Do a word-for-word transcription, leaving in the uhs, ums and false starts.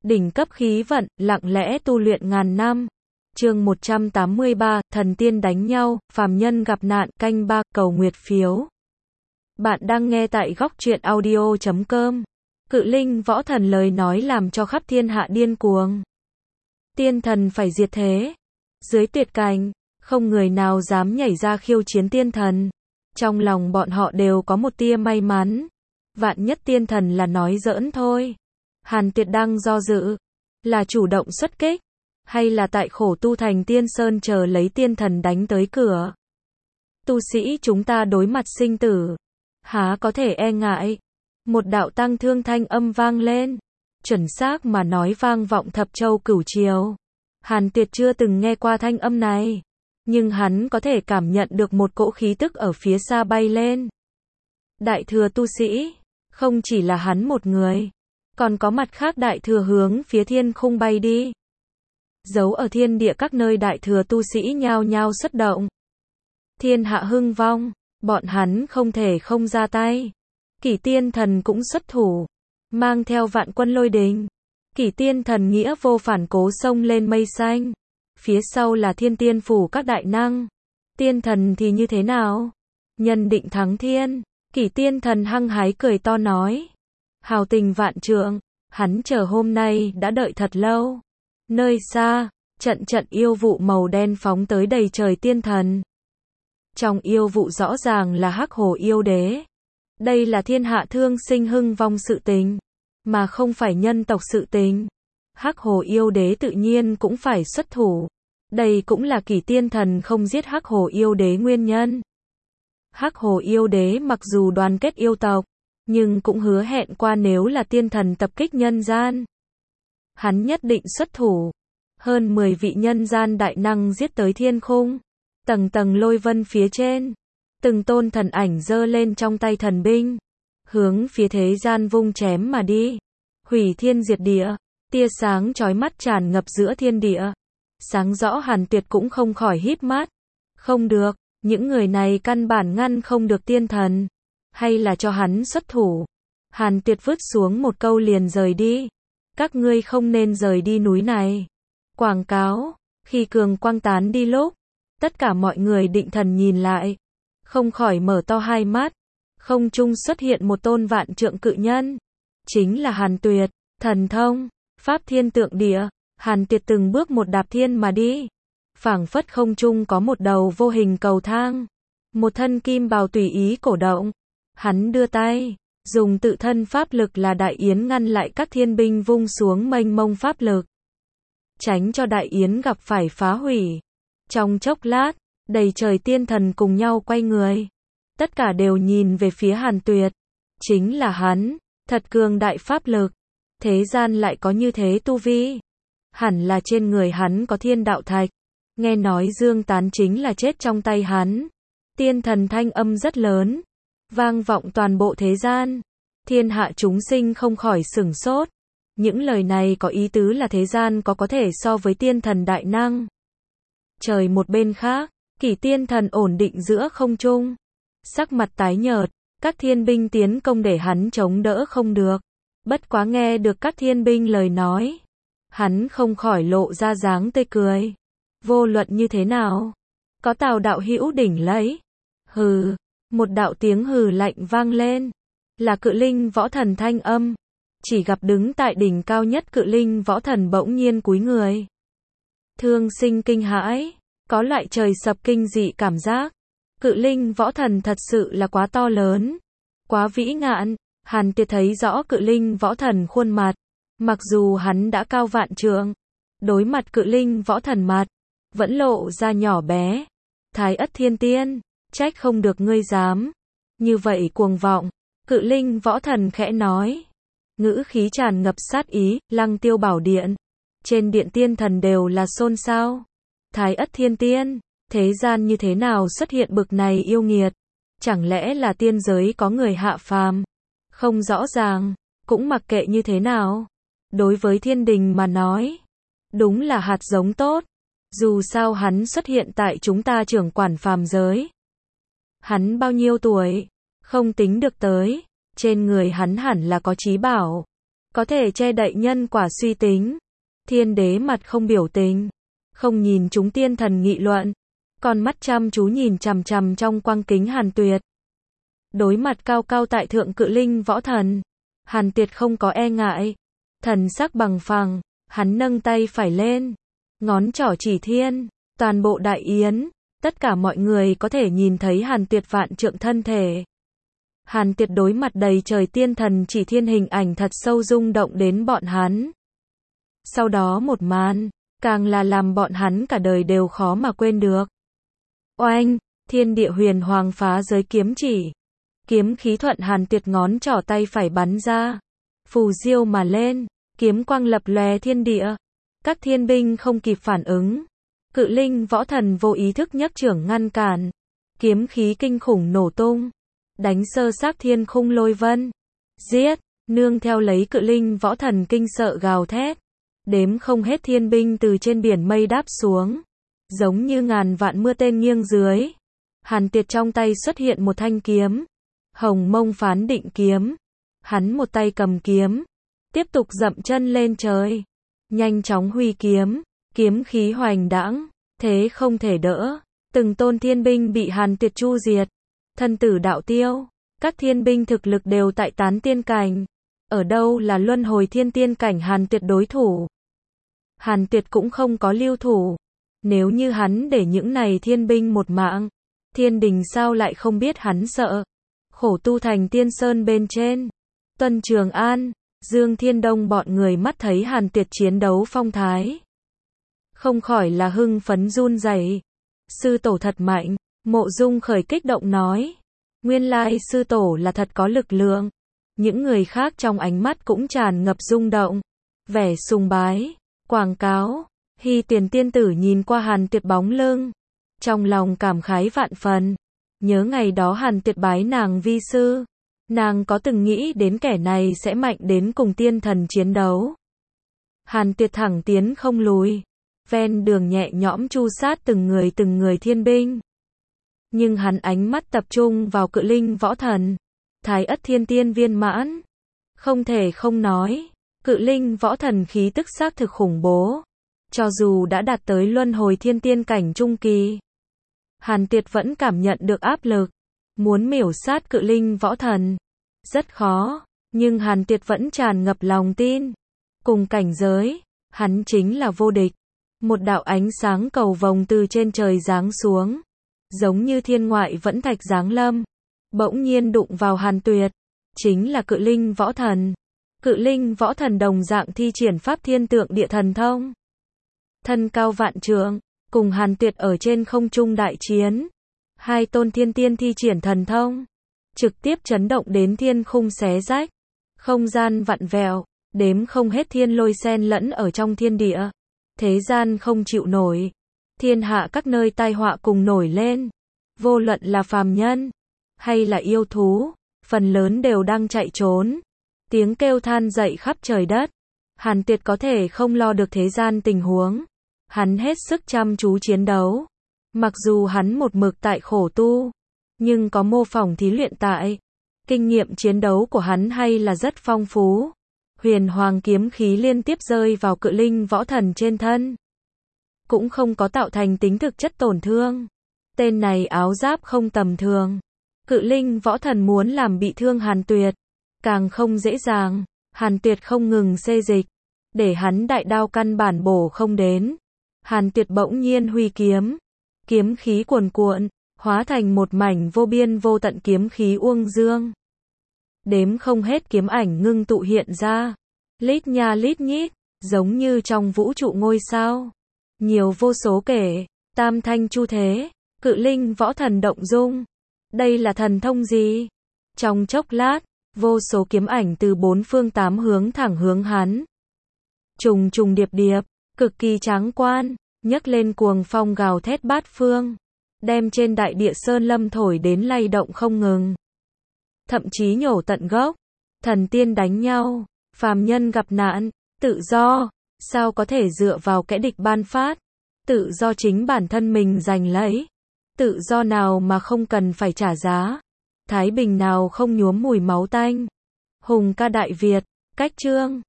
đỉnh cấp khí vận, lặng lẽ tu luyện ngàn năm. Chương một trăm tám mươi ba, thần tiên đánh nhau, phàm nhân gặp nạn, canh ba, cầu nguyệt phiếu. Bạn đang nghe tại góc truyện audio chấm com. Cự linh võ thần lời nói làm cho khắp thiên hạ điên cuồng. Tiên thần phải diệt thế. Dưới tuyệt cảnh, không người nào dám nhảy ra khiêu chiến tiên thần. Trong lòng bọn họ đều có một tia may mắn. Vạn nhất tiên thần là nói giỡn thôi. Hàn Tuyệt đang do dự, là chủ động xuất kích, hay là tại khổ tu thành tiên sơn chờ lấy tiên thần đánh tới cửa. Tu sĩ chúng ta đối mặt sinh tử, há có thể e ngại. Một đạo tăng thương thanh âm vang lên, chuẩn xác mà nói vang vọng thập châu cửu triều. Hàn Tuyệt chưa từng nghe qua thanh âm này, nhưng hắn có thể cảm nhận được một cỗ khí tức ở phía xa bay lên. Đại thừa tu sĩ, không chỉ là hắn một người, còn có mặt khác đại thừa hướng phía thiên khung bay đi. Giấu ở thiên địa các nơi đại thừa tu sĩ nhao nhao xuất động. Thiên hạ hưng vong, bọn hắn không thể không ra tay. Kỷ tiên thần cũng xuất thủ, mang theo vạn quân lôi đình. Kỷ tiên thần nghĩa vô phản cố xông lên mây xanh. Phía sau là thiên tiên phủ các đại năng. Tiên thần thì như thế nào? Nhân định thắng thiên. Kỷ tiên thần hăng hái cười to nói. Hào tình vạn trượng, hắn chờ hôm nay đã đợi thật lâu. Nơi xa, trận trận yêu vụ màu đen phóng tới đầy trời tiên thần. Trong yêu vụ rõ ràng là Hắc Hồ yêu đế. Đây là thiên hạ thương sinh hưng vong sự tình, mà không phải nhân tộc sự tình. Hắc Hồ yêu đế tự nhiên cũng phải xuất thủ. Đây cũng là Kỷ tiên thần không giết Hắc Hồ yêu đế nguyên nhân. Hắc Hồ yêu đế mặc dù đoàn kết yêu tộc, nhưng cũng hứa hẹn qua nếu là tiên thần tập kích nhân gian, hắn nhất định xuất thủ. Hơn mười vị nhân gian đại năng giết tới thiên khung. Tầng tầng lôi vân phía trên, từng tôn thần ảnh giơ lên trong tay thần binh, hướng phía thế gian vung chém mà đi. Hủy thiên diệt địa, tia sáng chói mắt tràn ngập giữa thiên địa. Sáng rõ Hàn Tuyệt cũng không khỏi híp mắt. Không được, những người này căn bản ngăn không được tiên thần. Hay là cho hắn xuất thủ. Hàn Tuyệt vứt xuống một câu liền rời đi. Các ngươi không nên rời đi núi này. Quảng cáo, khi cường quang tán đi lúc, tất cả mọi người định thần nhìn lại, không khỏi mở to hai mắt. Không trung xuất hiện một tôn vạn trượng cự nhân, chính là Hàn Tuyệt. Thần thông, pháp thiên tượng địa, Hàn Tuyệt từng bước một đạp thiên mà đi. Phảng phất không trung có một đầu vô hình cầu thang, một thân kim bào tùy ý cổ động. Hắn đưa tay, dùng tự thân pháp lực là đại yến ngăn lại các thiên binh vung xuống mênh mông pháp lực, tránh cho đại yến gặp phải phá hủy. Trong chốc lát, đầy trời tiên thần cùng nhau quay người. Tất cả đều nhìn về phía Hàn Tuyệt. Chính là hắn, thật cường đại pháp lực. Thế gian lại có như thế tu vi. Hẳn là trên người hắn có thiên đạo thạch. Nghe nói Dương Tán chính là chết trong tay hắn. Tiên thần thanh âm rất lớn, vang vọng toàn bộ thế gian. Thiên hạ chúng sinh không khỏi sửng sốt. Những lời này có ý tứ là thế gian có có thể so với tiên thần đại năng. Trời một bên khác, Kỷ tiên thần ổn định giữa không trung, sắc mặt tái nhợt. Các thiên binh tiến công để hắn chống đỡ không được. Bất quá nghe được các thiên binh lời nói, hắn không khỏi lộ ra dáng tươi cười. Vô luận như thế nào, có Tào đạo hữu đỉnh lấy. Hừ, một đạo tiếng hừ lạnh vang lên, là cự linh võ thần thanh âm. Chỉ gặp đứng tại đỉnh cao nhất cự linh võ thần bỗng nhiên cúi người. Thương sinh kinh hãi, có loại trời sập kinh dị cảm giác. Cự linh võ thần thật sự là quá to lớn, quá vĩ ngạn. Hàn Tuyệt thấy rõ cự linh võ thần khuôn mặt, mặc dù hắn đã cao vạn trượng, đối mặt cự linh võ thần mặt, vẫn lộ ra nhỏ bé. Thái ất thiên tiên, trách không được ngươi dám như vậy cuồng vọng. Cự linh võ thần khẽ nói, ngữ khí tràn ngập sát ý. Lăng Tiêu bảo điện, trên điện tiên thần đều là xôn xao. Thái ất thiên tiên, thế gian như thế nào xuất hiện bực này yêu nghiệt? Chẳng lẽ là tiên giới có người hạ phàm? Không rõ ràng, cũng mặc kệ như thế nào. Đối với thiên đình mà nói, đúng là hạt giống tốt. Dù sao hắn xuất hiện tại chúng ta trưởng quản phàm giới. Hắn bao nhiêu tuổi? Không tính được tới. Trên người hắn hẳn là có trí bảo. có thể che đậy nhân quả suy tính. Thiên đế mặt không biểu tình, không nhìn chúng tiên thần nghị luận, con mắt chăm chú nhìn chằm chằm trong quang kính Hàn Tuyệt. Đối mặt cao cao tại thượng cự linh võ thần, Hàn Tuyệt không có e ngại, thần sắc bằng phẳng, hắn nâng tay phải lên, ngón trỏ chỉ thiên, toàn bộ đại yến, tất cả mọi người có thể nhìn thấy Hàn Tuyệt vạn trượng thân thể. Hàn Tuyệt đối mặt đầy trời tiên thần chỉ thiên hình ảnh thật sâu rung động đến bọn hắn. Sau đó một màn, càng là làm bọn hắn cả đời đều khó mà quên được. Oanh, thiên địa huyền hoàng phá giới kiếm chỉ. Kiếm khí thuận Hàn Tuyệt ngón trỏ tay phải bắn ra, phù diêu mà lên, kiếm quang lập lòe thiên địa. Các thiên binh không kịp phản ứng. Cự linh võ thần vô ý thức nhấc chưởng ngăn cản. Kiếm khí kinh khủng nổ tung, đánh sơ xác thiên khung lôi vân. Giết, nương theo lấy cự linh võ thần kinh sợ gào thét. Đếm không hết thiên binh từ trên biển mây đáp xuống, giống như ngàn vạn mưa tên nghiêng dưới. Hàn Tuyệt trong tay xuất hiện một thanh kiếm, Hồng Mông Phán Định kiếm. Hắn một tay cầm kiếm, tiếp tục dậm chân lên trời, nhanh chóng huy kiếm, kiếm khí hoành đãng, thế không thể đỡ. Từng tôn thiên binh bị Hàn Tuyệt chu diệt, thân tử đạo tiêu. Các thiên binh thực lực đều tại tán tiên cảnh, ở đâu là luân hồi thiên tiên cảnh Hàn Tuyệt đối thủ. Hàn Tuyệt cũng không có lưu thủ. Nếu như hắn để những này thiên binh một mạng, thiên đình sao lại không biết hắn sợ. Khổ tu thành tiên sơn bên trên, Tuân Trường An, Dương Thiên Đông bọn người mắt thấy Hàn Tuyệt chiến đấu phong thái, không khỏi là hưng phấn run rẩy. Sư tổ thật mạnh, Mộ Dung Khởi kích động nói. Nguyên lai sư tổ là thật có lực lượng. Những người khác trong ánh mắt cũng tràn ngập rung động, vẻ sùng bái, quảng cáo. Hy Tiền tiên tử nhìn qua Hàn Tuyệt bóng lưng, trong lòng cảm khái vạn phần. Nhớ ngày đó Hàn Tuyệt bái nàng vi sư, nàng có từng nghĩ đến kẻ này sẽ mạnh đến cùng tiên thần chiến đấu. Hàn Tuyệt thẳng tiến không lùi, ven đường nhẹ nhõm chu sát từng người từng người thiên binh. Nhưng hắn ánh mắt tập trung vào cự linh võ thần, Thái Ất Thiên Tiên viên mãn. Không thể không nói, cự linh võ thần khí tức xác thực khủng bố. Cho dù đã đạt tới luân hồi thiên tiên cảnh trung kỳ, Hàn Tuyệt vẫn cảm nhận được áp lực. Muốn miểu sát cự linh võ thần, rất khó, nhưng Hàn Tuyệt vẫn tràn ngập lòng tin. Cùng cảnh giới, hắn chính là vô địch. Một đạo ánh sáng cầu vồng từ trên trời giáng xuống, giống như thiên ngoại vẫn thạch giáng lâm, bỗng nhiên đụng vào Hàn Tuyệt, chính là cự linh võ thần. Cự linh võ thần đồng dạng thi triển pháp thiên tượng địa thần thông, thân cao vạn trượng, cùng Hàn Tuyệt ở trên không trung đại chiến. Hai tôn thiên tiên thi triển thần thông, trực tiếp chấn động đến thiên khung xé rách, không gian vặn vẹo, đếm không hết thiên lôi xen lẫn ở trong thiên địa. Thế gian không chịu nổi, thiên hạ các nơi tai họa cùng nổi lên. Vô luận là phàm nhân hay là yêu thú, phần lớn đều đang chạy trốn. Tiếng kêu than dậy khắp trời đất. Hàn Tuyệt có thể không lo được thế gian tình huống, hắn hết sức chăm chú chiến đấu. Mặc dù hắn một mực tại khổ tu, nhưng có mô phỏng thí luyện tại, kinh nghiệm chiến đấu của hắn hay là rất phong phú. Huyền hoàng kiếm khí liên tiếp rơi vào cự linh võ thần trên thân, cũng không có tạo thành tính thực chất tổn thương. Tên này áo giáp không tầm thường. Cự linh võ thần muốn làm bị thương Hàn Tuyệt, càng không dễ dàng. Hàn Tuyệt không ngừng xê dịch, để hắn đại đao căn bản bổ không đến. Hàn Tuyệt bỗng nhiên huy kiếm, kiếm khí cuồn cuộn, hóa thành một mảnh vô biên vô tận kiếm khí uông dương. Đếm không hết kiếm ảnh ngưng tụ hiện ra, lít nha lít nhít, giống như trong vũ trụ ngôi sao. Nhiều vô số kể, tam thanh chu thế, cự linh võ thần động dung. Đây là thần thông gì? Trong chốc lát, vô số kiếm ảnh từ bốn phương tám hướng thẳng hướng hắn. Trùng trùng điệp điệp, cực kỳ tráng quan, nhấc lên cuồng phong gào thét bát phương, đem trên đại địa sơn lâm thổi đến lay động không ngừng. Thậm chí nhổ tận gốc. Thần tiên đánh nhau, phàm nhân gặp nạn, tự do, sao có thể dựa vào kẻ địch ban phát? Tự do chính bản thân mình giành lấy. Tự do nào mà không cần phải trả giá? Thái bình nào không nhuốm mùi máu tanh? Hùng ca Đại Việt, cách chương